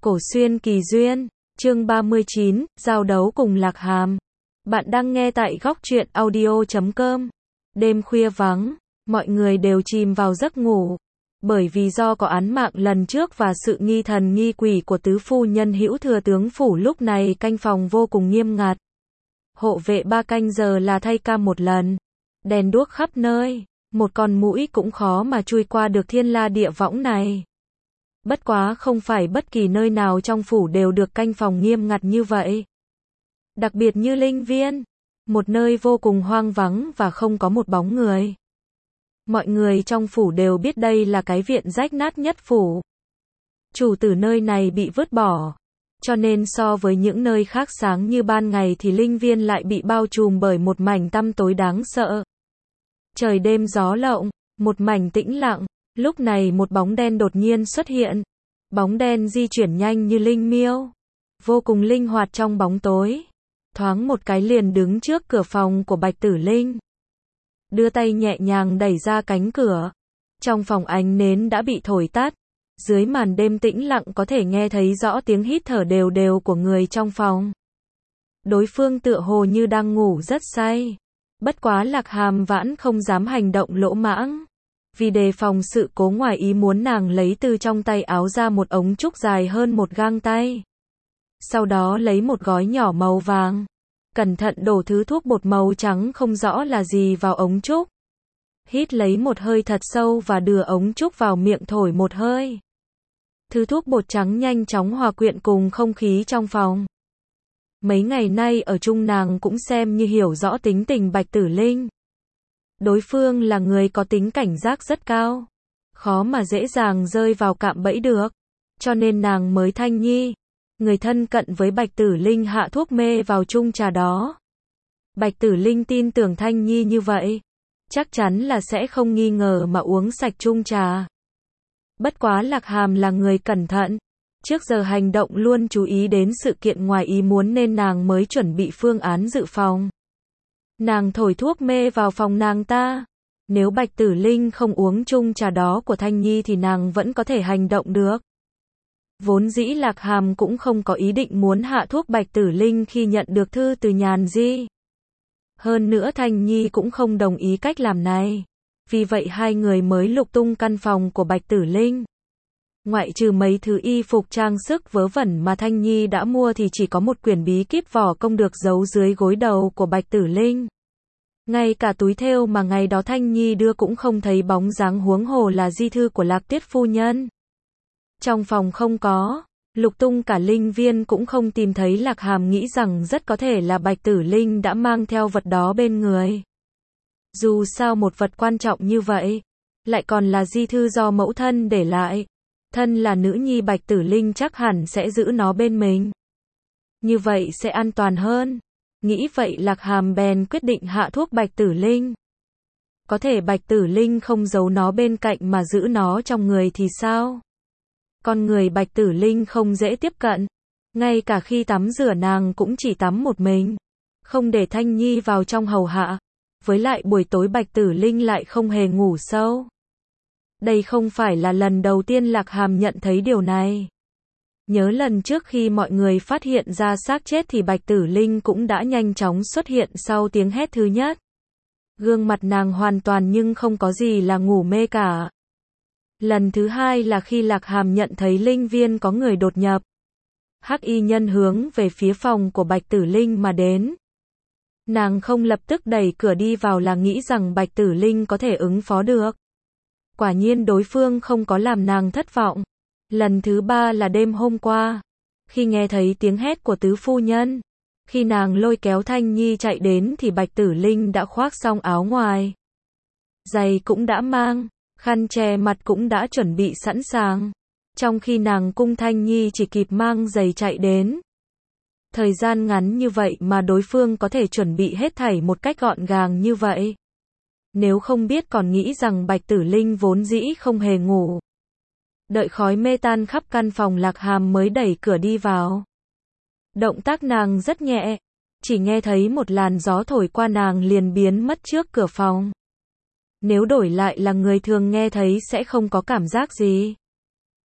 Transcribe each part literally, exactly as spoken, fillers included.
Cổ xuyên kỳ duyên, chương ba mươi chín, giao đấu cùng Lạc Hàm. Bạn đang nghe tại góc truyện audio chấm com. Đêm khuya vắng, mọi người đều chìm vào giấc ngủ. Bởi vì do có án mạng lần trước và sự nghi thần nghi quỷ của tứ phu nhân Hữu Thừa tướng phủ lúc này canh phòng vô cùng nghiêm ngặt. Hộ vệ ba canh giờ là thay ca một lần. Đèn đuốc khắp nơi, một con muỗi cũng khó mà chui qua được thiên la địa võng này. Bất quá không phải bất kỳ nơi nào trong phủ đều được canh phòng nghiêm ngặt như vậy. Đặc biệt như Linh Viên, một nơi vô cùng hoang vắng và không có một bóng người. Mọi người trong phủ đều biết đây là cái viện rách nát nhất phủ. Chủ tử nơi này bị vứt bỏ, cho nên so với những nơi khác sáng như ban ngày thì Linh Viên lại bị bao trùm bởi một mảnh tăm tối đáng sợ. Trời đêm gió lộng, một mảnh tĩnh lặng. Lúc này một bóng đen đột nhiên xuất hiện. Bóng đen di chuyển nhanh như linh miêu, vô cùng linh hoạt trong bóng tối. Thoáng một cái liền đứng trước cửa phòng của Bạch Tử Linh. Đưa tay nhẹ nhàng đẩy ra cánh cửa. Trong phòng ánh nến đã bị thổi tắt. Dưới màn đêm tĩnh lặng có thể nghe thấy rõ tiếng hít thở đều đều của người trong phòng. Đối phương tựa hồ như đang ngủ rất say. Bất quá Lạc Hàm vẫn không dám hành động lỗ mãng. Vì đề phòng sự cố ngoài ý muốn, nàng lấy từ trong tay áo ra một ống trúc dài hơn một gang tay. Sau đó lấy một gói nhỏ màu vàng. Cẩn thận đổ thứ thuốc bột màu trắng không rõ là gì vào ống trúc. Hít lấy một hơi thật sâu và đưa ống trúc vào miệng thổi một hơi. Thứ thuốc bột trắng nhanh chóng hòa quyện cùng không khí trong phòng. Mấy ngày nay ở chung nàng cũng xem như hiểu rõ tính tình Bạch Tử Linh. Đối phương là người có tính cảnh giác rất cao, khó mà dễ dàng rơi vào cạm bẫy được, cho nên nàng mới Thanh Nhi, người thân cận với Bạch Tử Linh, hạ thuốc mê vào chung trà đó. Bạch Tử Linh tin tưởng Thanh Nhi như vậy, chắc chắn là sẽ không nghi ngờ mà uống sạch chung trà. Bất quá Lạc Hàm là người cẩn thận, trước giờ hành động luôn chú ý đến sự kiện ngoài ý muốn nên nàng mới chuẩn bị phương án dự phòng. Nàng thổi thuốc mê vào phòng nàng ta. Nếu Bạch Tử Linh không uống chung trà đó của Thanh Nhi thì nàng vẫn có thể hành động được. Vốn dĩ Lạc Hàm cũng không có ý định muốn hạ thuốc Bạch Tử Linh khi nhận được thư từ Nhàn Di. Hơn nữa Thanh Nhi cũng không đồng ý cách làm này. Vì vậy hai người mới lục tung căn phòng của Bạch Tử Linh. Ngoại trừ mấy thứ y phục trang sức vớ vẩn mà Thanh Nhi đã mua thì chỉ có một quyển bí kíp võ công được giấu dưới gối đầu của Bạch Tử Linh. Ngay cả túi thêu mà ngày đó Thanh Nhi đưa cũng không thấy bóng dáng, huống hồ là di thư của Lạc Tiết phu nhân. Trong phòng không có, lục tung cả Linh Viên cũng không tìm thấy. Lạc Hàm nghĩ rằng rất có thể là Bạch Tử Linh đã mang theo vật đó bên người. Dù sao một vật quan trọng như vậy, lại còn là di thư do mẫu thân để lại. Thân là nữ nhi Bạch Tử Linh chắc hẳn sẽ giữ nó bên mình. Như vậy sẽ an toàn hơn. Nghĩ vậy Lạc Hàm bèn quyết định hạ thuốc Bạch Tử Linh. Có thể Bạch Tử Linh không giấu nó bên cạnh mà giữ nó trong người thì sao? Con người Bạch Tử Linh không dễ tiếp cận. Ngay cả khi tắm rửa nàng cũng chỉ tắm một mình. Không để Thanh Nhi vào trong hầu hạ. Với lại buổi tối Bạch Tử Linh lại không hề ngủ sâu. Đây không phải là lần đầu tiên Lạc Hàm nhận thấy điều này. Nhớ lần trước khi mọi người phát hiện ra xác chết thì Bạch Tử Linh cũng đã nhanh chóng xuất hiện sau tiếng hét thứ nhất. Gương mặt nàng hoàn toàn nhưng không có gì là ngủ mê cả. Lần thứ hai là khi Lạc Hàm nhận thấy Linh Viên có người đột nhập. Hắc y nhân hướng về phía phòng của Bạch Tử Linh mà đến. Nàng không lập tức đẩy cửa đi vào là nghĩ rằng Bạch Tử Linh có thể ứng phó được. Quả nhiên đối phương không có làm nàng thất vọng. Lần thứ ba là đêm hôm qua. Khi nghe thấy tiếng hét của tứ phu nhân. Khi nàng lôi kéo Thanh Nhi chạy đến thì Bạch Tử Linh đã khoác xong áo ngoài. Giày cũng đã mang. Khăn che mặt cũng đã chuẩn bị sẵn sàng. Trong khi nàng cung Thanh Nhi chỉ kịp mang giày chạy đến. Thời gian ngắn như vậy mà đối phương có thể chuẩn bị hết thảy một cách gọn gàng như vậy. Nếu không biết còn nghĩ rằng Bạch Tử Linh vốn dĩ không hề ngủ. Đợi khói mê tan khắp căn phòng Lạc Hàm mới đẩy cửa đi vào. Động tác nàng rất nhẹ. Chỉ nghe thấy một làn gió thổi qua nàng liền biến mất trước cửa phòng. Nếu đổi lại là người thường nghe thấy sẽ không có cảm giác gì.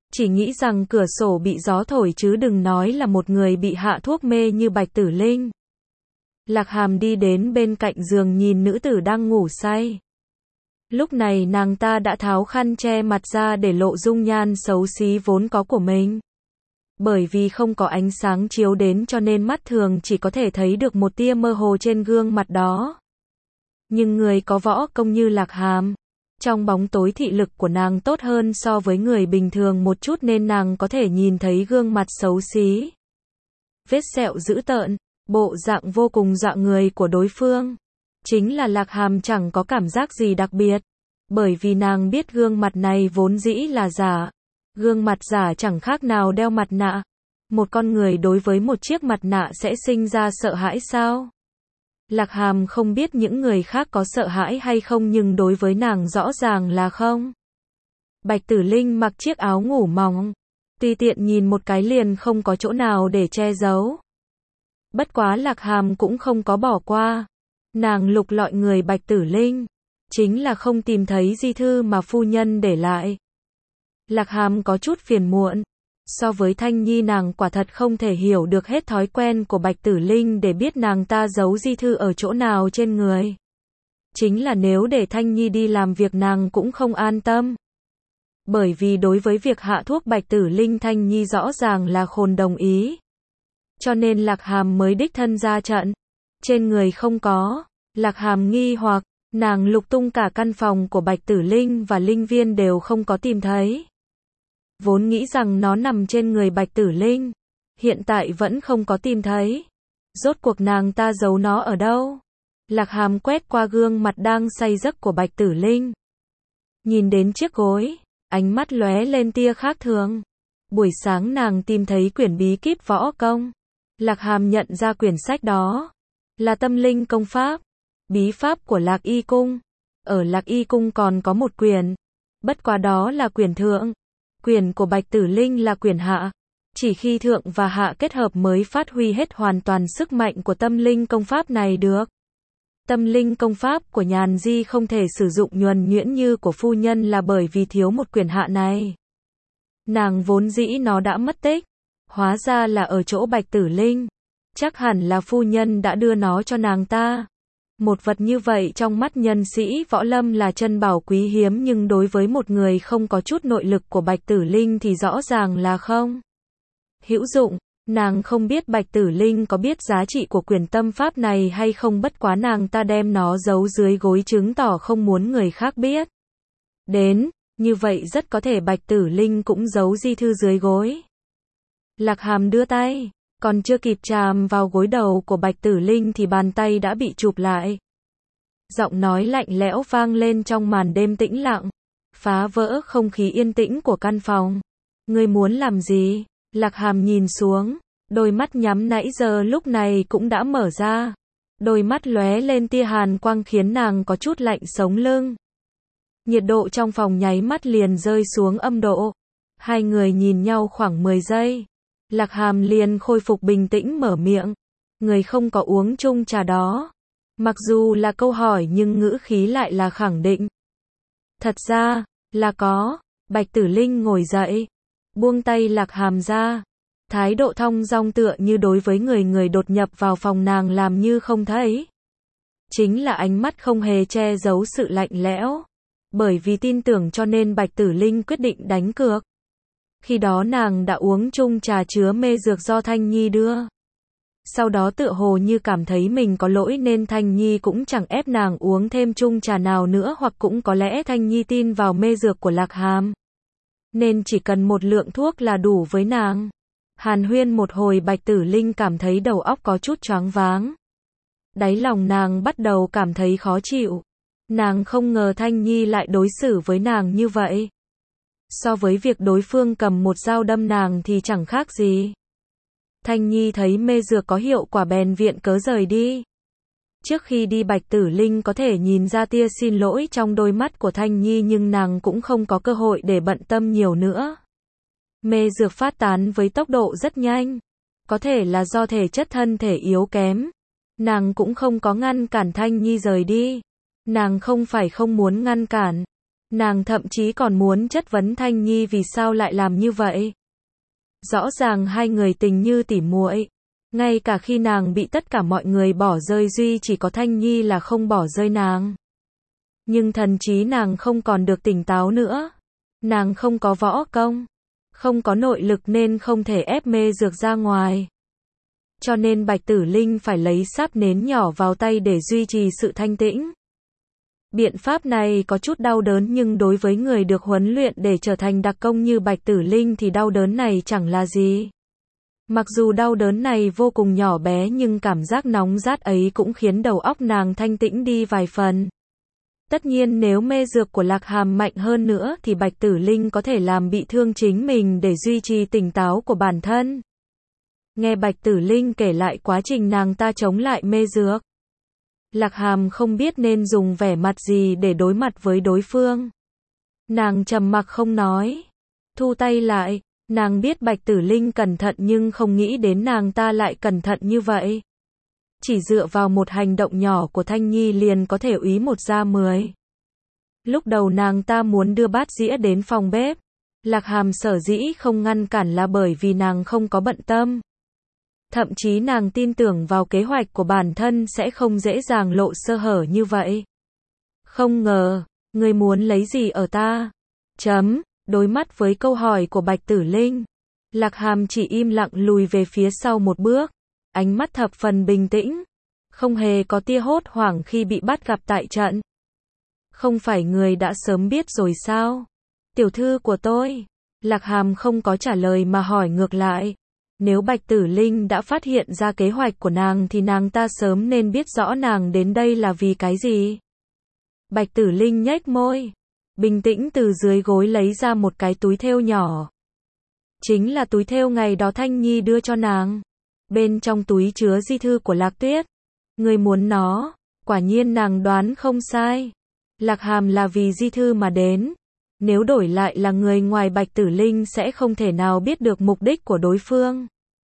chỉ nghĩ rằng cửa sổ bị gió thổi chứ đừng nói là một người bị hạ thuốc mê như Bạch Tử Linh. Lạc Hàm đi đến bên cạnh giường nhìn nữ tử đang ngủ say. Lúc này nàng ta đã tháo khăn che mặt ra để lộ dung nhan xấu xí vốn có của mình. Bởi vì không có ánh sáng chiếu đến cho nên mắt thường chỉ có thể thấy được một tia mơ hồ trên gương mặt đó. Nhưng người có võ công như Lạc Hàm, trong bóng tối thị lực của nàng tốt hơn so với người bình thường một chút nên nàng có thể nhìn thấy gương mặt xấu xí, vết sẹo dữ tợn, bộ dạng vô cùng dọa người của đối phương. Chính là Lạc Hàm chẳng có cảm giác gì đặc biệt, bởi vì nàng biết gương mặt này vốn dĩ là giả. Gương mặt giả chẳng khác nào đeo mặt nạ. Một con người đối với một chiếc mặt nạ sẽ sinh ra sợ hãi sao? Lạc Hàm không biết những người khác có sợ hãi hay không nhưng đối với nàng rõ ràng là không. Bạch Tử Linh mặc chiếc áo ngủ mỏng, tùy tiện nhìn một cái liền không có chỗ nào để che giấu. Bất quá Lạc Hàm cũng không có bỏ qua. Nàng lục lọi người Bạch Tử Linh, chính là không tìm thấy di thư mà phu nhân để lại. Lạc Hàm có chút phiền muộn. So với Thanh Nhi nàng quả thật không thể hiểu được hết thói quen của Bạch Tử Linh để biết nàng ta giấu di thư ở chỗ nào trên người. Chính là nếu để Thanh Nhi đi làm việc nàng cũng không an tâm. Bởi vì đối với việc hạ thuốc Bạch Tử Linh Thanh Nhi rõ ràng là khôn đồng ý. Cho nên Lạc Hàm mới đích thân ra trận. Trên người không có. Lạc Hàm nghi hoặc, nàng lục tung cả căn phòng của Bạch Tử Linh và Linh Viên đều không có tìm thấy. Vốn nghĩ rằng nó nằm trên người Bạch Tử Linh, hiện tại vẫn không có tìm thấy. Rốt cuộc nàng ta giấu nó ở đâu? Lạc Hàm quét qua gương mặt đang say giấc của Bạch Tử Linh. Nhìn đến chiếc gối, ánh mắt lóe lên tia khác thường. Buổi sáng nàng tìm thấy quyển bí kíp võ công. Lạc Hàm nhận ra quyển sách đó là Tâm Linh Công Pháp, bí pháp của Lạc Y Cung. Ở Lạc Y Cung còn có một quyển, bất quá đó là quyển thượng. Quyển của Bạch Tử Linh là quyển hạ. Chỉ khi thượng và hạ kết hợp mới phát huy hết hoàn toàn sức mạnh của Tâm Linh Công Pháp này được. Tâm Linh Công Pháp của Nhàn Di không thể sử dụng nhuần nhuyễn như của phu nhân là bởi vì thiếu một quyển hạ này. Nàng vốn dĩ nó đã mất tích, hóa ra là ở chỗ Bạch Tử Linh. Chắc hẳn là phu nhân đã đưa nó cho nàng ta. Một vật như vậy trong mắt nhân sĩ võ lâm là chân bảo quý hiếm nhưng đối với một người không có chút nội lực của Bạch Tử Linh thì rõ ràng là không hữu dụng. Nàng không biết Bạch Tử Linh có biết giá trị của quyển tâm pháp này hay không, bất quá nàng ta đem nó giấu dưới gối chứng tỏ không muốn người khác biết. Đến, như vậy rất có thể Bạch Tử Linh cũng giấu di thư dưới gối. Lạc Hàm đưa tay, còn chưa kịp chạm vào gối đầu của Bạch Tử Linh thì bàn tay đã bị chụp lại. Giọng nói lạnh lẽo vang lên trong màn đêm tĩnh lặng, phá vỡ không khí yên tĩnh của căn phòng. Ngươi muốn làm gì? Lạc Hàm nhìn xuống, đôi mắt nhắm nãy giờ lúc này cũng đã mở ra. Đôi mắt lóe lên tia hàn quang khiến nàng có chút lạnh sống lưng. Nhiệt độ trong phòng nháy mắt liền rơi xuống âm độ. Hai người nhìn nhau khoảng mười giây. Lạc Hàm liền khôi phục bình tĩnh mở miệng. Người không có uống chung trà đó. Mặc dù là câu hỏi nhưng ngữ khí lại là khẳng định. Thật ra, là có. Bạch Tử Linh ngồi dậy, buông tay Lạc Hàm ra. Thái độ thong dong tựa như đối với người người đột nhập vào phòng nàng làm như không thấy. Chính là ánh mắt không hề che giấu sự lạnh lẽo. Bởi vì tin tưởng cho nên Bạch Tử Linh quyết định đánh cược. Khi đó nàng đã uống chung trà chứa mê dược do Thanh Nhi đưa. Sau đó tựa hồ như cảm thấy mình có lỗi nên Thanh Nhi cũng chẳng ép nàng uống thêm chung trà nào nữa, hoặc cũng có lẽ Thanh Nhi tin vào mê dược của Lạc Hàm. Nên chỉ cần một lượng thuốc là đủ với nàng. Hàn huyên một hồi Bạch Tử Linh cảm thấy đầu óc có chút choáng váng. Đáy lòng nàng bắt đầu cảm thấy khó chịu. Nàng không ngờ Thanh Nhi lại đối xử với nàng như vậy. So với việc đối phương cầm một dao đâm nàng thì chẳng khác gì. Thanh Nhi thấy mê dược có hiệu quả bèn viện cớ rời đi. Trước khi đi Bạch Tử Linh có thể nhìn ra tia xin lỗi trong đôi mắt của Thanh Nhi nhưng nàng cũng không có cơ hội để bận tâm nhiều nữa. Mê dược phát tán với tốc độ rất nhanh. Có thể là do thể chất thân thể yếu kém. Nàng cũng không có ngăn cản Thanh Nhi rời đi. Nàng không phải không muốn ngăn cản. Nàng thậm chí còn muốn chất vấn Thanh Nhi vì sao lại làm như vậy. Rõ ràng hai người tình như tỉ muội. Ngay cả khi nàng bị tất cả mọi người bỏ rơi duy chỉ có Thanh Nhi là không bỏ rơi nàng. Nhưng thần trí nàng không còn được tỉnh táo nữa. Nàng không có võ công, không có nội lực nên không thể ép mê dược ra ngoài. Cho nên Bạch Tử Linh phải lấy sáp nến nhỏ vào tay để duy trì sự thanh tĩnh. Biện pháp này có chút đau đớn nhưng đối với người được huấn luyện để trở thành đặc công như Bạch Tử Linh thì đau đớn này chẳng là gì. Mặc dù đau đớn này vô cùng nhỏ bé nhưng cảm giác nóng rát ấy cũng khiến đầu óc nàng thanh tĩnh đi vài phần. Tất nhiên nếu mê dược của Lạc Hàm mạnh hơn nữa thì Bạch Tử Linh có thể làm bị thương chính mình để duy trì tỉnh táo của bản thân. Nghe Bạch Tử Linh kể lại quá trình nàng ta chống lại mê dược. Lạc Hàm không biết nên dùng vẻ mặt gì để đối mặt với đối phương. Nàng trầm mặc không nói. Thu tay lại, nàng biết Bạch Tử Linh cẩn thận nhưng không nghĩ đến nàng ta lại cẩn thận như vậy. Chỉ dựa vào một hành động nhỏ của Thanh Nhi liền có thể úy một ra mười. Lúc đầu nàng ta muốn đưa bát dĩa đến phòng bếp. Lạc Hàm sở dĩ không ngăn cản là bởi vì nàng không có bận tâm. Thậm chí nàng tin tưởng vào kế hoạch của bản thân sẽ không dễ dàng lộ sơ hở như vậy. Không ngờ, ngươi muốn lấy gì ở ta? Chấm, đối mắt với câu hỏi của Bạch Tử Linh. Lạc Hàm chỉ im lặng lùi về phía sau một bước. Ánh mắt thập phần bình tĩnh. Không hề có tia hốt hoảng khi bị bắt gặp tại trận. Không phải người đã sớm biết rồi sao? Tiểu thư của tôi. Lạc Hàm không có trả lời mà hỏi ngược lại. Nếu Bạch Tử Linh đã phát hiện ra kế hoạch của nàng thì nàng ta sớm nên biết rõ nàng đến đây là vì cái gì. Bạch Tử Linh nhếch môi, bình tĩnh từ dưới gối lấy ra một cái túi thêu nhỏ. Chính là túi thêu ngày đó Thanh Nhi đưa cho nàng. Bên trong túi chứa di thư của Lạc Tuyết. Người muốn nó, quả nhiên nàng đoán không sai. Lạc Hàm là vì di thư mà đến. Nếu đổi lại là người ngoài Bạch Tử Linh sẽ không thể nào biết được mục đích của đối phương.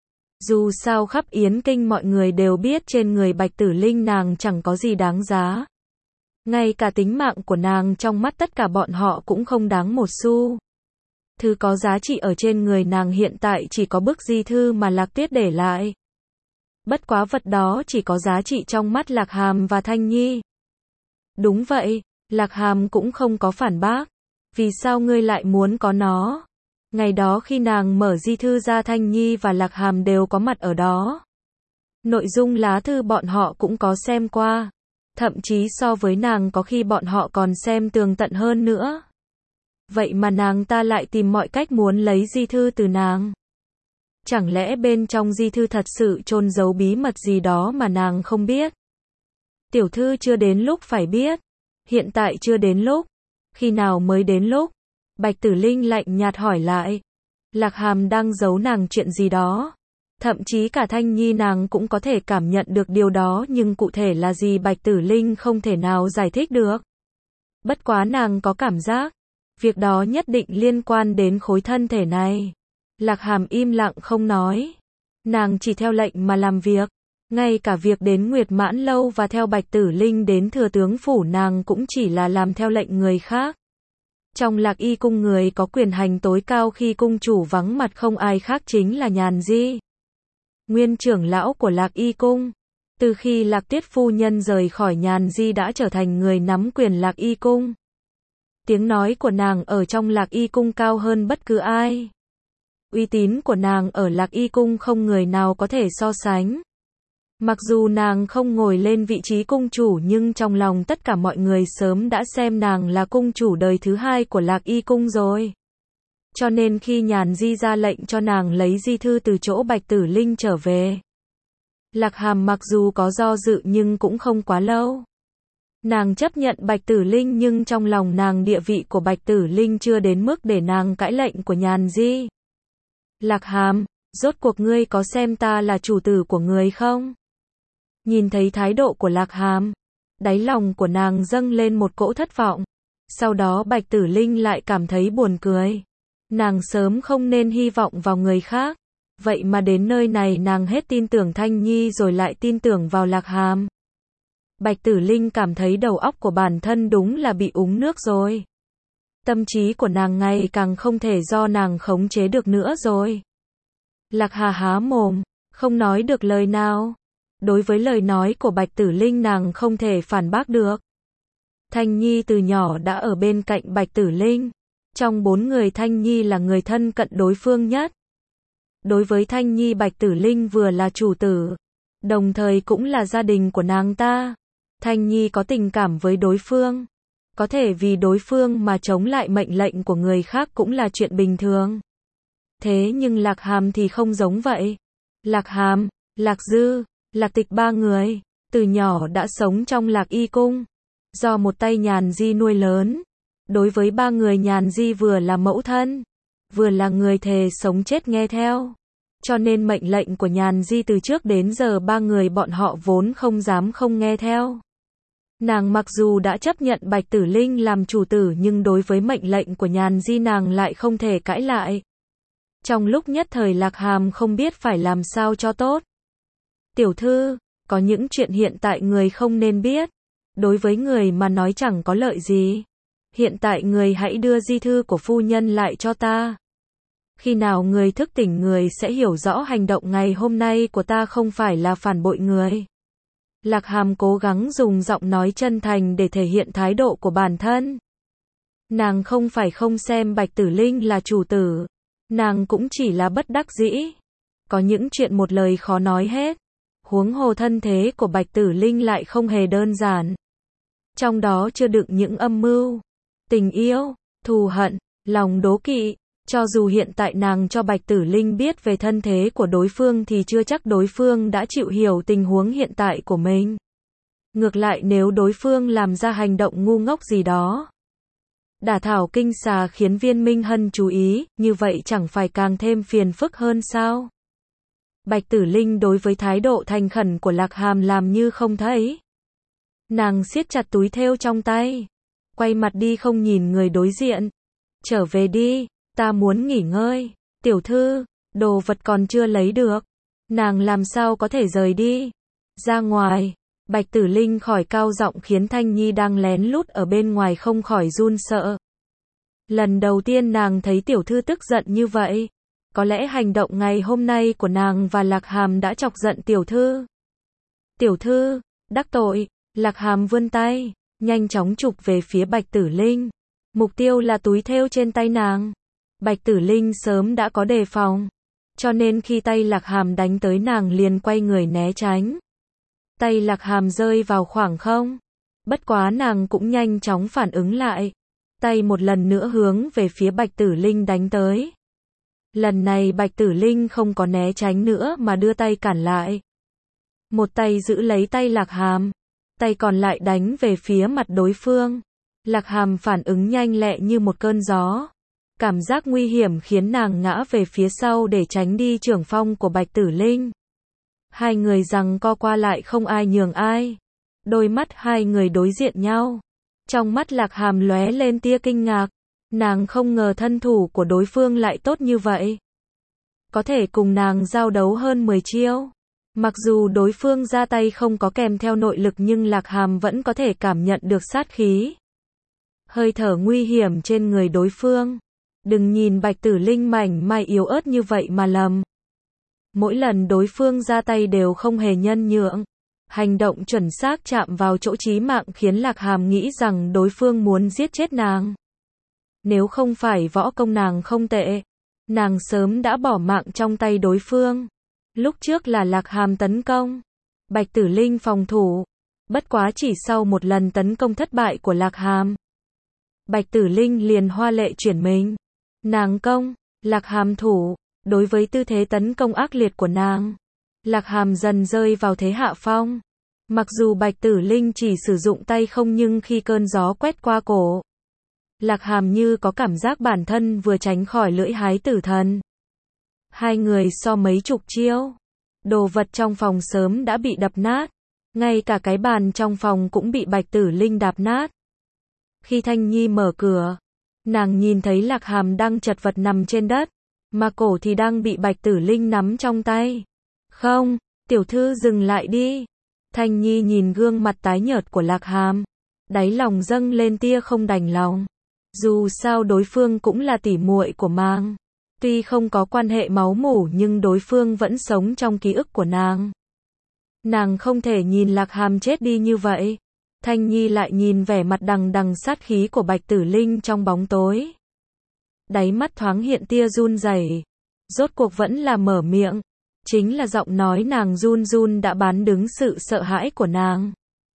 Dù sao khắp Yến Kinh mọi người đều biết trên người Bạch Tử Linh nàng chẳng có gì đáng giá. Ngay cả tính mạng của nàng trong mắt tất cả bọn họ cũng không đáng một xu. Thứ có giá trị ở trên người nàng hiện tại chỉ có bức di thư mà Lạc Tuyết để lại. Bất quá vật đó chỉ có giá trị trong mắt Lạc Hàm và Thanh Nhi. Đúng vậy, Lạc Hàm cũng không có phản bác. Vì sao ngươi lại muốn có nó? Ngày đó khi nàng mở di thư ra Thanh Nhi và Lạc Hàm đều có mặt ở đó. Nội dung lá thư bọn họ cũng có xem qua. Thậm chí so với nàng có khi bọn họ còn xem tường tận hơn nữa. Vậy mà nàng ta lại tìm mọi cách muốn lấy di thư từ nàng. Chẳng lẽ bên trong di thư thật sự chôn giấu bí mật gì đó mà nàng không biết? Tiểu thư chưa đến lúc phải biết. Hiện tại chưa đến lúc. Khi nào mới đến lúc? Bạch Tử Linh lạnh nhạt hỏi lại. Lạc Hàm đang giấu nàng chuyện gì đó. Thậm chí cả Thanh Nhi nàng cũng có thể cảm nhận được điều đó nhưng cụ thể là gì Bạch Tử Linh không thể nào giải thích được. Bất quá nàng có cảm giác. Việc đó nhất định liên quan đến khối thân thể này. Lạc Hàm im lặng không nói. Nàng chỉ theo lệnh mà làm việc. Ngay cả việc đến Nguyệt Mãn Lâu và theo Bạch Tử Linh đến Thừa Tướng Phủ nàng cũng chỉ là làm theo lệnh người khác. Trong Lạc Y Cung người có quyền hành tối cao khi cung chủ vắng mặt không ai khác chính là Nhàn Di. Nguyên trưởng lão của Lạc Y Cung. Từ khi Lạc Tuyết phu nhân rời khỏi Nhàn Di đã trở thành người nắm quyền Lạc Y Cung. Tiếng nói của nàng ở trong Lạc Y Cung cao hơn bất cứ ai. Uy tín của nàng ở Lạc Y Cung không người nào có thể so sánh. Mặc dù nàng không ngồi lên vị trí cung chủ nhưng trong lòng tất cả mọi người sớm đã xem nàng là cung chủ đời thứ hai của Lạc Y Cung rồi. Cho nên khi Nhàn Di ra lệnh cho nàng lấy di thư từ chỗ Bạch Tử Linh trở về. Lạc Hàm mặc dù có do dự nhưng cũng không quá lâu. Nàng chấp nhận Bạch Tử Linh nhưng trong lòng nàng địa vị của Bạch Tử Linh chưa đến mức để nàng cãi lệnh của Nhàn Di. Lạc Hàm, rốt cuộc ngươi có xem ta là chủ tử của ngươi không? Nhìn thấy thái độ của Lạc Hàm, đáy lòng của nàng dâng lên một cỗ thất vọng. Sau đó Bạch Tử Linh lại cảm thấy buồn cười. Nàng sớm không nên hy vọng vào người khác. Vậy mà đến nơi này nàng hết tin tưởng Thanh Nhi rồi lại tin tưởng vào Lạc Hàm. Bạch Tử Linh cảm thấy đầu óc của bản thân đúng là bị uống nước rồi. Tâm trí của nàng ngày càng không thể do nàng khống chế được nữa rồi. Lạc Hà há mồm, không nói được lời nào. Đối với lời nói của Bạch Tử Linh nàng không thể phản bác được. Thanh Nhi từ nhỏ đã ở bên cạnh Bạch Tử Linh. Trong bốn người Thanh Nhi là người thân cận đối phương nhất. Đối với Thanh Nhi, Bạch Tử Linh vừa là chủ tử, đồng thời cũng là gia đình của nàng ta. Thanh Nhi có tình cảm với đối phương, có thể vì đối phương mà chống lại mệnh lệnh của người khác cũng là chuyện bình thường. Thế nhưng Lạc Hàm thì không giống vậy. Lạc Hàm, Lạc Dư, Lạc Tịch ba người, từ nhỏ đã sống trong Lạc Y Cung, do một tay Nhàn Di nuôi lớn. Đối với ba người Nhàn Di vừa là mẫu thân, vừa là người thề sống chết nghe theo. Cho nên mệnh lệnh của Nhàn Di từ trước đến giờ ba người bọn họ vốn không dám không nghe theo. Nàng mặc dù đã chấp nhận Bạch Tử Linh làm chủ tử nhưng đối với mệnh lệnh của Nhàn Di nàng lại không thể cãi lại. Trong lúc nhất thời Lạc Hàm không biết phải làm sao cho tốt. Tiểu thư, có những chuyện hiện tại người không nên biết. Đối với người mà nói chẳng có lợi gì. Hiện tại người hãy đưa di thư của phu nhân lại cho ta. Khi nào người thức tỉnh người sẽ hiểu rõ hành động ngày hôm nay của ta không phải là phản bội người. Lạc Hàm cố gắng dùng giọng nói chân thành để thể hiện thái độ của bản thân. Nàng không phải không xem Bạch Tử Linh là chủ tử. Nàng cũng chỉ là bất đắc dĩ. Có những chuyện một lời khó nói hết. Huống hồ thân thế của Bạch Tử Linh lại không hề đơn giản. Trong đó chứa đựng những âm mưu, tình yêu, thù hận, lòng đố kỵ. Cho dù hiện tại nàng cho Bạch Tử Linh biết về thân thế của đối phương thì chưa chắc đối phương đã chịu hiểu tình huống hiện tại của mình. Ngược lại nếu đối phương làm ra hành động ngu ngốc gì đó, đả thảo kinh xà khiến Viên Minh Hân chú ý, như vậy chẳng phải càng thêm phiền phức hơn sao? Bạch Tử Linh đối với thái độ thành khẩn của Lạc Hàm làm như không thấy. Nàng siết chặt túi thêu trong tay, quay mặt đi không nhìn người đối diện. Trở về đi, ta muốn nghỉ ngơi. Tiểu thư, đồ vật còn chưa lấy được. Nàng làm sao có thể rời đi? Ra ngoài. Bạch Tử Linh khỏi cao giọng khiến Thanh Nhi đang lén lút ở bên ngoài không khỏi run sợ. Lần đầu tiên nàng thấy tiểu thư tức giận như vậy. Có lẽ hành động ngày hôm nay của nàng và Lạc Hàm đã chọc giận tiểu thư. Tiểu thư, đắc tội. Lạc Hàm vươn tay, nhanh chóng chụp về phía Bạch Tử Linh. Mục tiêu là túi thêu trên tay nàng. Bạch Tử Linh sớm đã có đề phòng, cho nên khi tay Lạc Hàm đánh tới nàng liền quay người né tránh. Tay Lạc Hàm rơi vào khoảng không. Bất quá nàng cũng nhanh chóng phản ứng lại. Tay một lần nữa hướng về phía Bạch Tử Linh đánh tới. Lần này Bạch Tử Linh không có né tránh nữa mà đưa tay cản lại. Một tay giữ lấy tay Lạc Hàm, tay còn lại đánh về phía mặt đối phương. Lạc Hàm phản ứng nhanh lẹ như một cơn gió. Cảm giác nguy hiểm khiến nàng ngã về phía sau để tránh đi chưởng phong của Bạch Tử Linh. Hai người giằng co qua lại không ai nhường ai. Đôi mắt hai người đối diện nhau. Trong mắt Lạc Hàm lóe lên tia kinh ngạc. Nàng không ngờ thân thủ của đối phương lại tốt như vậy. Có thể cùng nàng giao đấu hơn mười chiêu. Mặc dù đối phương ra tay không có kèm theo nội lực nhưng Lạc Hàm vẫn có thể cảm nhận được sát khí. Hơi thở nguy hiểm trên người đối phương. Đừng nhìn Bạch Tử Linh mảnh mai yếu ớt như vậy mà lầm. Mỗi lần đối phương ra tay đều không hề nhân nhượng. Hành động chuẩn xác chạm vào chỗ chí mạng khiến Lạc Hàm nghĩ rằng đối phương muốn giết chết nàng. Nếu không phải võ công nàng không tệ, nàng sớm đã bỏ mạng trong tay đối phương. Lúc trước là Lạc Hàm tấn công, Bạch Tử Linh phòng thủ. Bất quá chỉ sau một lần tấn công thất bại của Lạc Hàm, Bạch Tử Linh liền hoa lệ chuyển mình. Nàng công, Lạc Hàm thủ. Đối với tư thế tấn công ác liệt của nàng, Lạc Hàm dần rơi vào thế hạ phong. Mặc dù Bạch Tử Linh chỉ sử dụng tay không nhưng khi cơn gió quét qua cổ, Lạc Hàm như có cảm giác bản thân vừa tránh khỏi lưỡi hái tử thần. Hai người so mấy chục chiêu. Đồ vật trong phòng sớm đã bị đập nát. Ngay cả cái bàn trong phòng cũng bị Bạch Tử Linh đạp nát. Khi Thanh Nhi mở cửa, nàng nhìn thấy Lạc Hàm đang chật vật nằm trên đất, mà cổ thì đang bị Bạch Tử Linh nắm trong tay. Không, tiểu thư dừng lại đi. Thanh Nhi nhìn gương mặt tái nhợt của Lạc Hàm, đáy lòng dâng lên tia không đành lòng. Dù sao đối phương cũng là tỉ muội của nàng. Tuy không có quan hệ máu mủ nhưng đối phương vẫn sống trong ký ức của nàng. Nàng không thể nhìn Lạc Hàm chết đi như vậy. Thanh Nhi lại nhìn vẻ mặt đằng đằng sát khí của Bạch Tử Linh trong bóng tối. Đáy mắt thoáng hiện tia run rẩy. Rốt cuộc vẫn là mở miệng. Chính là giọng nói nàng run run đã bán đứng sự sợ hãi của nàng.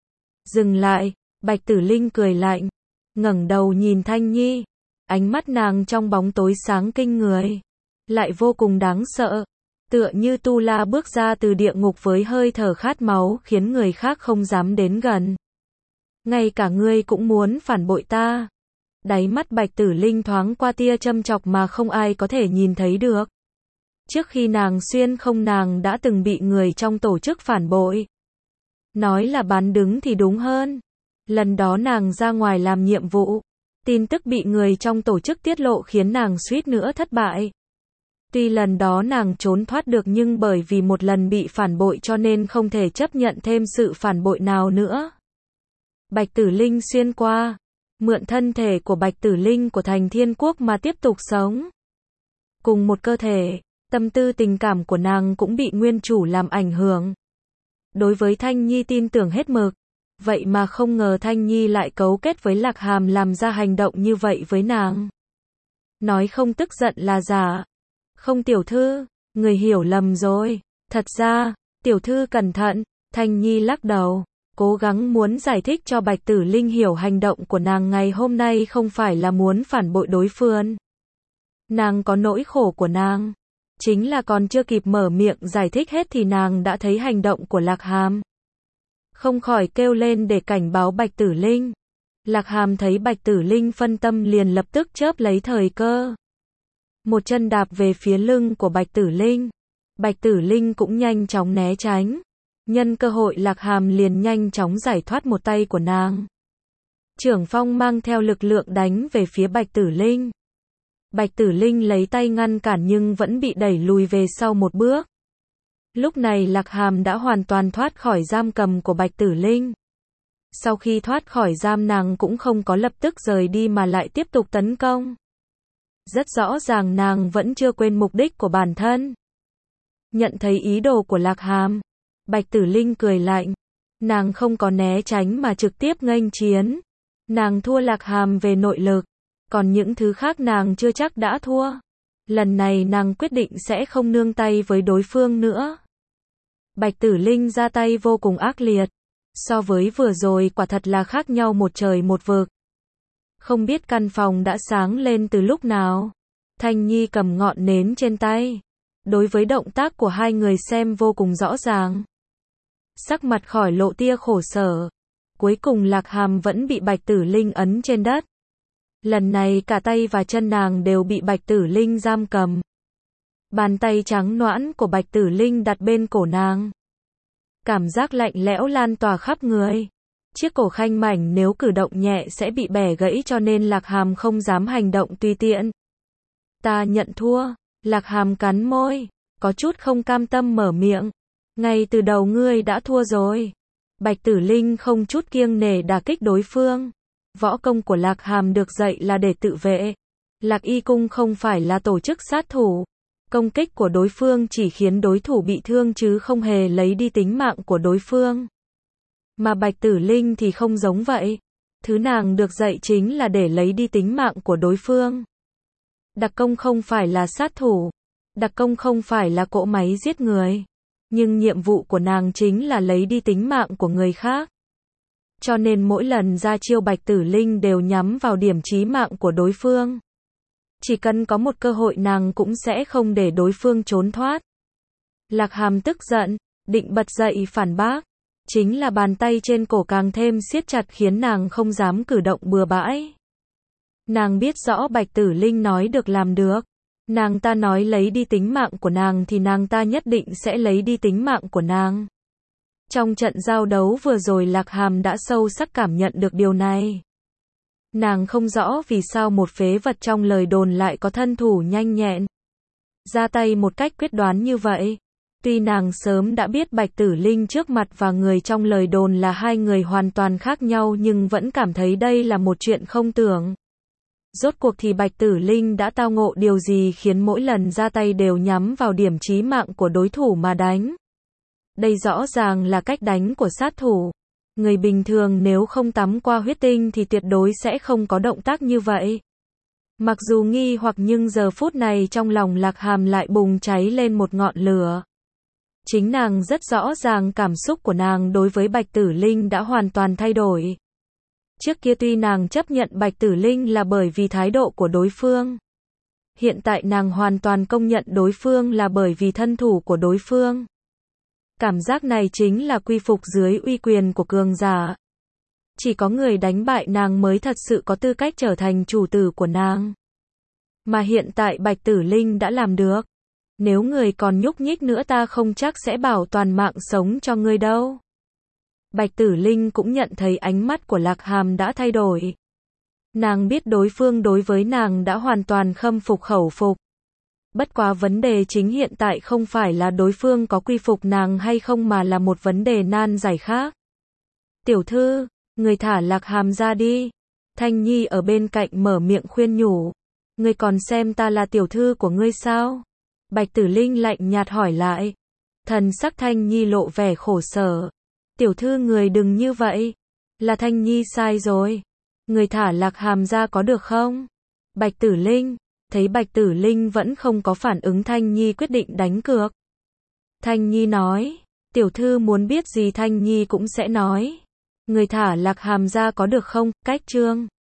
Dừng lại, Bạch Tử Linh cười lạnh. Ngẩng đầu nhìn Thanh Nhi. Ánh mắt nàng trong bóng tối sáng kinh người. Lại vô cùng đáng sợ. Tựa như tu la bước ra từ địa ngục với hơi thở khát máu khiến người khác không dám đến gần. Ngay cả ngươi cũng muốn phản bội ta. Đáy mắt Bạch Tử Linh thoáng qua tia châm chọc mà không ai có thể nhìn thấy được. Trước khi nàng xuyên không nàng đã từng bị người trong tổ chức phản bội. Nói là bán đứng thì đúng hơn. Lần đó nàng ra ngoài làm nhiệm vụ. Tin tức bị người trong tổ chức tiết lộ khiến nàng suýt nữa thất bại. Tuy lần đó nàng trốn thoát được nhưng bởi vì một lần bị phản bội cho nên không thể chấp nhận thêm sự phản bội nào nữa. Bạch Tử Linh xuyên qua. Mượn thân thể của Bạch Tử Linh của Thành Thiên Quốc mà tiếp tục sống. Cùng một cơ thể, tâm tư tình cảm của nàng cũng bị nguyên chủ làm ảnh hưởng. Đối với Thanh Nhi tin tưởng hết mực. Vậy mà không ngờ Thanh Nhi lại cấu kết với Lạc Hàm làm ra hành động như vậy với nàng. Nói không tức giận là giả. Không tiểu thư, người hiểu lầm rồi. Thật ra, tiểu thư cẩn thận. Thanh Nhi lắc đầu. Cố gắng muốn giải thích cho Bạch Tử Linh hiểu hành động của nàng ngày hôm nay không phải là muốn phản bội đối phương. Nàng có nỗi khổ của nàng. Chính là còn chưa kịp mở miệng giải thích hết thì nàng đã thấy hành động của Lạc Hàm. Không khỏi kêu lên để cảnh báo Bạch Tử Linh. Lạc Hàm thấy Bạch Tử Linh phân tâm liền lập tức chớp lấy thời cơ. Một chân đạp về phía lưng của Bạch Tử Linh. Bạch Tử Linh cũng nhanh chóng né tránh. Nhân cơ hội Lạc Hàm liền nhanh chóng giải thoát một tay của nàng. Trưởng phong mang theo lực lượng đánh về phía Bạch Tử Linh. Bạch Tử Linh lấy tay ngăn cản nhưng vẫn bị đẩy lùi về sau một bước. Lúc này Lạc Hàm đã hoàn toàn thoát khỏi giam cầm của Bạch Tử Linh. Sau khi thoát khỏi giam nàng cũng không có lập tức rời đi mà lại tiếp tục tấn công. Rất rõ ràng nàng vẫn chưa quên mục đích của bản thân. Nhận thấy ý đồ của Lạc Hàm, Bạch Tử Linh cười lạnh. Nàng không có né tránh mà trực tiếp nghênh chiến. Nàng thua Lạc Hàm về nội lực. Còn những thứ khác nàng chưa chắc đã thua. Lần này nàng quyết định sẽ không nương tay với đối phương nữa. Bạch Tử Linh ra tay vô cùng ác liệt. So với vừa rồi quả thật là khác nhau một trời một vực. Không biết căn phòng đã sáng lên từ lúc nào. Thanh Nhi cầm ngọn nến trên tay. Đối với động tác của hai người xem vô cùng rõ ràng. Sắc mặt khỏi lộ tia khổ sở. Cuối cùng Lạc Hàm vẫn bị Bạch Tử Linh ấn trên đất. Lần này cả tay và chân nàng đều bị Bạch Tử Linh giam cầm. Bàn tay trắng nõn của Bạch Tử Linh đặt bên cổ nàng. Cảm giác lạnh lẽo lan tỏa khắp người. Chiếc cổ khanh mảnh nếu cử động nhẹ sẽ bị bẻ gãy cho nên Lạc Hàm không dám hành động tùy tiện. Ta nhận thua. Lạc Hàm cắn môi, có chút không cam tâm mở miệng. Ngay từ đầu ngươi đã thua rồi. Bạch Tử Linh không chút kiêng nể đả kích đối phương. Võ công của Lạc Hàm được dạy là để tự vệ. Lạc Y Cung không phải là tổ chức sát thủ. Công kích của đối phương chỉ khiến đối thủ bị thương chứ không hề lấy đi tính mạng của đối phương. Mà Bạch Tử Linh thì không giống vậy. Thứ nàng được dạy chính là để lấy đi tính mạng của đối phương. Đặc công không phải là sát thủ. Đặc công không phải là cỗ máy giết người. Nhưng nhiệm vụ của nàng chính là lấy đi tính mạng của người khác. Cho nên mỗi lần ra chiêu Bạch Tử Linh đều nhắm vào điểm chí mạng của đối phương. Chỉ cần có một cơ hội nàng cũng sẽ không để đối phương trốn thoát. Lạc Hàm tức giận, định bật dậy phản bác. Chính là bàn tay trên cổ càng thêm siết chặt khiến nàng không dám cử động bừa bãi. Nàng biết rõ Bạch Tử Linh nói được làm được. Nàng ta nói lấy đi tính mạng của nàng thì nàng ta nhất định sẽ lấy đi tính mạng của nàng. Trong trận giao đấu vừa rồi Lạc Hàm đã sâu sắc cảm nhận được điều này. Nàng không rõ vì sao một phế vật trong lời đồn lại có thân thủ nhanh nhẹn. Ra tay một cách quyết đoán như vậy. Tuy nàng sớm đã biết Bạch Tử Linh trước mặt và người trong lời đồn là hai người hoàn toàn khác nhau nhưng vẫn cảm thấy đây là một chuyện không tưởng. Rốt cuộc thì Bạch Tử Linh đã tao ngộ điều gì khiến mỗi lần ra tay đều nhắm vào điểm chí mạng của đối thủ mà đánh. Đây rõ ràng là cách đánh của sát thủ. Người bình thường nếu không tắm qua huyết tinh thì tuyệt đối sẽ không có động tác như vậy. Mặc dù nghi hoặc nhưng giờ phút này trong lòng Lạc Hàm lại bùng cháy lên một ngọn lửa. Chính nàng rất rõ ràng cảm xúc của nàng đối với Bạch Tử Linh đã hoàn toàn thay đổi. Trước kia tuy nàng chấp nhận Bạch Tử Linh là bởi vì thái độ của đối phương. Hiện tại nàng hoàn toàn công nhận đối phương là bởi vì thân thủ của đối phương. Cảm giác này chính là quy phục dưới uy quyền của cường giả. Chỉ có người đánh bại nàng mới thật sự có tư cách trở thành chủ tử của nàng. Mà hiện tại Bạch Tử Linh đã làm được. Nếu người còn nhúc nhích nữa ta không chắc sẽ bảo toàn mạng sống cho ngươi đâu. Bạch Tử Linh cũng nhận thấy ánh mắt của Lạc Hàm đã thay đổi. Nàng biết đối phương đối với nàng đã hoàn toàn khâm phục khẩu phục. Bất quá vấn đề chính hiện tại không phải là đối phương có quy phục nàng hay không mà là một vấn đề nan giải khác. Tiểu thư, người thả Lạc Hàm ra đi. Thanh Nhi ở bên cạnh mở miệng khuyên nhủ. Ngươi còn xem ta là tiểu thư của ngươi sao? Bạch Tử Linh lạnh nhạt hỏi lại. Thần sắc Thanh Nhi lộ vẻ khổ sở. Tiểu thư người đừng như vậy. Là Thanh Nhi sai rồi. Người thả Lạc Hàm ra có được không? Bạch Tử Linh. Thấy Bạch Tử Linh vẫn không có phản ứng, Thanh Nhi quyết định đánh cược. Thanh Nhi nói. Tiểu thư muốn biết gì Thanh Nhi cũng sẽ nói. Người thả Lạc Hàm ra có được không? Cách chương